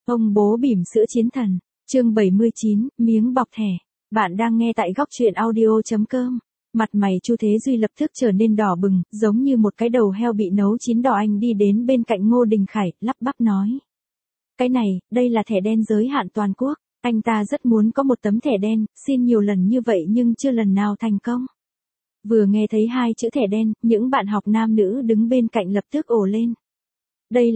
Ông bố bỉm sữa chiến thần, chương 79, miếng bọc thẻ. Bạn đang nghe tại góc truyện audio.com. Mặt mày Chu Thế Duy lập tức trở nên đỏ bừng, giống như một cái đầu heo bị nấu chín đỏ. Anh đi đến bên cạnh Ngô Đình Khải, lắp bắp nói. Cái này, đây là thẻ đen giới hạn toàn quốc. Anh ta rất muốn có một tấm thẻ đen, xin nhiều lần như vậy nhưng chưa lần nào thành công. Vừa nghe thấy hai chữ thẻ đen, những bạn học nam nữ đứng bên cạnh lập tức ồ lên. Đây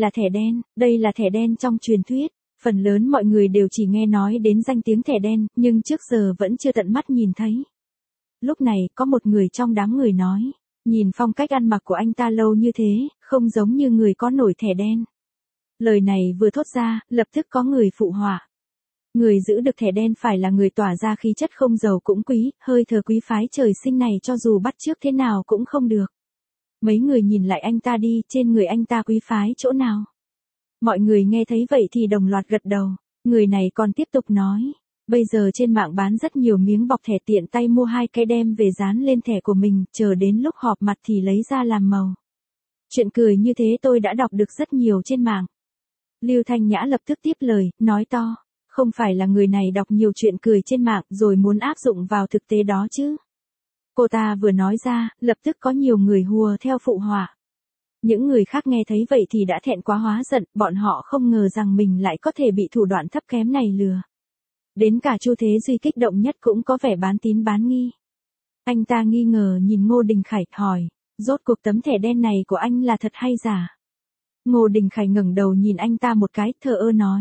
là thẻ đen trong truyền thuyết. Phần lớn mọi người đều chỉ nghe nói đến danh tiếng thẻ đen, nhưng trước giờ vẫn chưa tận mắt nhìn thấy. Lúc này, có một người trong đám người nói, nhìn phong cách ăn mặc của anh ta lâu như thế, không giống như người có nổi thẻ đen. Lời này vừa thốt ra, lập tức có người phụ họa. Người giữ được thẻ đen phải là người tỏa ra khí chất không giàu cũng quý, hơi thở quý phái trời sinh này cho dù bắt chước thế nào cũng không được. Mấy người nhìn lại anh ta đi, trên người anh ta quý phái chỗ nào? Mọi người nghe thấy vậy thì đồng loạt gật đầu. Người này còn tiếp tục nói. Bây giờ trên mạng bán rất nhiều miếng bọc thẻ, tiện tay mua 2 cái đem về dán lên thẻ của mình, chờ đến lúc họp mặt thì lấy ra làm màu. Chuyện cười như thế tôi đã đọc được rất nhiều trên mạng. Lưu Thanh Nhã lập tức tiếp lời, nói to. Không phải là người này đọc nhiều chuyện cười trên mạng rồi muốn áp dụng vào thực tế đó chứ. Cô ta vừa nói ra, lập tức có nhiều người hùa theo phụ họa. Những người khác nghe thấy vậy thì đã thẹn quá hóa giận, bọn họ không ngờ rằng mình lại có thể bị thủ đoạn thấp kém này lừa. Đến cả Chu Thế Duy kích động nhất cũng có vẻ bán tín bán nghi. Anh ta nghi ngờ nhìn Ngô Đình Khải, hỏi, rốt cuộc tấm thẻ đen này của anh là thật hay giả? Ngô Đình Khải ngẩng đầu nhìn anh ta một cái, thờ ơ nói.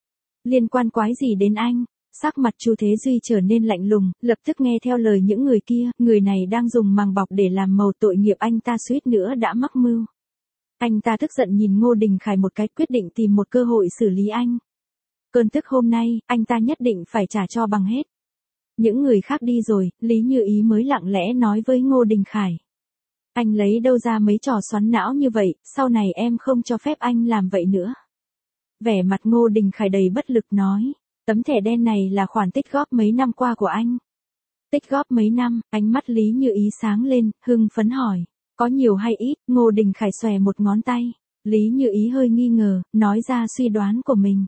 Liên quan quái gì đến anh? Sắc mặt Chu Thế Duy trở nên lạnh lùng, lập tức nghe theo lời những người kia, người này đang dùng màng bọc để làm màu, tội nghiệp anh ta suýt nữa đã mắc mưu. Anh ta tức giận nhìn Ngô Đình Khải một cái, quyết định tìm một cơ hội xử lý anh. Cơn tức hôm nay, anh ta nhất định phải trả cho bằng hết. Những người khác đi rồi, Lý Như Ý mới lặng lẽ nói với Ngô Đình Khải. Anh lấy đâu ra mấy trò xoắn não như vậy, sau này em không cho phép anh làm vậy nữa. Vẻ mặt Ngô Đình Khải đầy bất lực nói. Tấm thẻ đen này là khoản tích góp mấy năm qua của anh. Tích góp mấy năm, ánh mắt Lý Như Ý sáng lên, hưng phấn hỏi. Có nhiều hay ít? Ngô Đình Khải xòe một ngón tay. Lý Như Ý hơi nghi ngờ, nói ra suy đoán của mình.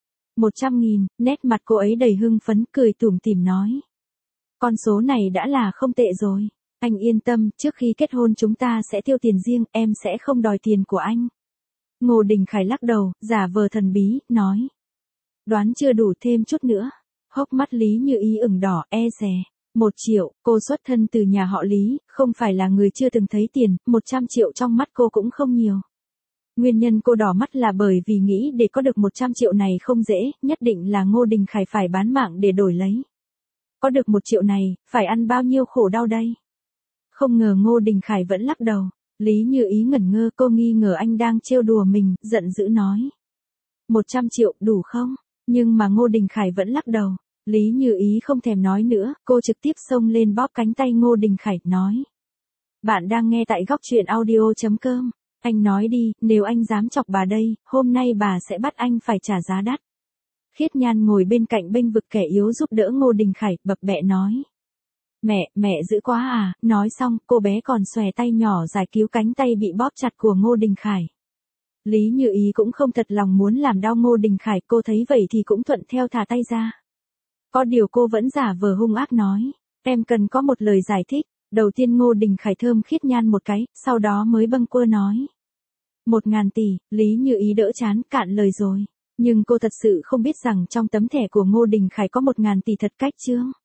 100.000, nét mặt cô ấy đầy hưng phấn, cười tủm tỉm nói. Con số này đã là không tệ rồi. Anh yên tâm, trước khi kết hôn chúng ta sẽ tiêu tiền riêng, em sẽ không đòi tiền của anh. Ngô Đình Khải lắc đầu, giả vờ thần bí, nói. Đoán chưa đủ, thêm chút nữa. Hốc mắt Lý Như Ý ửng đỏ, e dè. 1 triệu, cô xuất thân từ nhà họ Lý, không phải là người chưa từng thấy tiền, 100 triệu trong mắt cô cũng không nhiều. Nguyên nhân cô đỏ mắt là bởi vì nghĩ để có được 100 triệu này không dễ, nhất định là Ngô Đình Khải phải bán mạng để đổi lấy. Có được 1 triệu này, phải ăn bao nhiêu khổ đau đây? Không ngờ Ngô Đình Khải vẫn lắc đầu. Lý Như Ý ngẩn ngơ, cô nghi ngờ anh đang trêu đùa mình, giận dữ nói. 100 triệu, đủ không? Nhưng mà Ngô Đình Khải vẫn lắc đầu. Lý Như Ý không thèm nói nữa, cô trực tiếp xông lên bóp cánh tay Ngô Đình Khải, nói. Bạn đang nghe tại góc truyện audio.com. Anh nói đi, nếu anh dám chọc bà đây, hôm nay bà sẽ bắt anh phải trả giá đắt. Khiết Nhan ngồi bên cạnh bênh vực kẻ yếu giúp đỡ Ngô Đình Khải, bập bẹ nói. Mẹ dữ quá à, nói xong, cô bé còn xòe tay nhỏ giải cứu cánh tay bị bóp chặt của Ngô Đình Khải. Lý Như Ý cũng không thật lòng muốn làm đau Ngô Đình Khải, cô thấy vậy thì cũng thuận theo thả tay ra. Có điều cô vẫn giả vờ hung ác nói, em cần có một lời giải thích. Đầu tiên Ngô Đình Khải thơm Khiết Nhan một cái, sau đó mới bâng quơ nói. 1.000 tỷ, Lý Như Ý đỡ chán, cạn lời rồi. Nhưng cô thật sự không biết rằng trong tấm thẻ của Ngô Đình Khải có 1.000 tỷ thật cách chướng.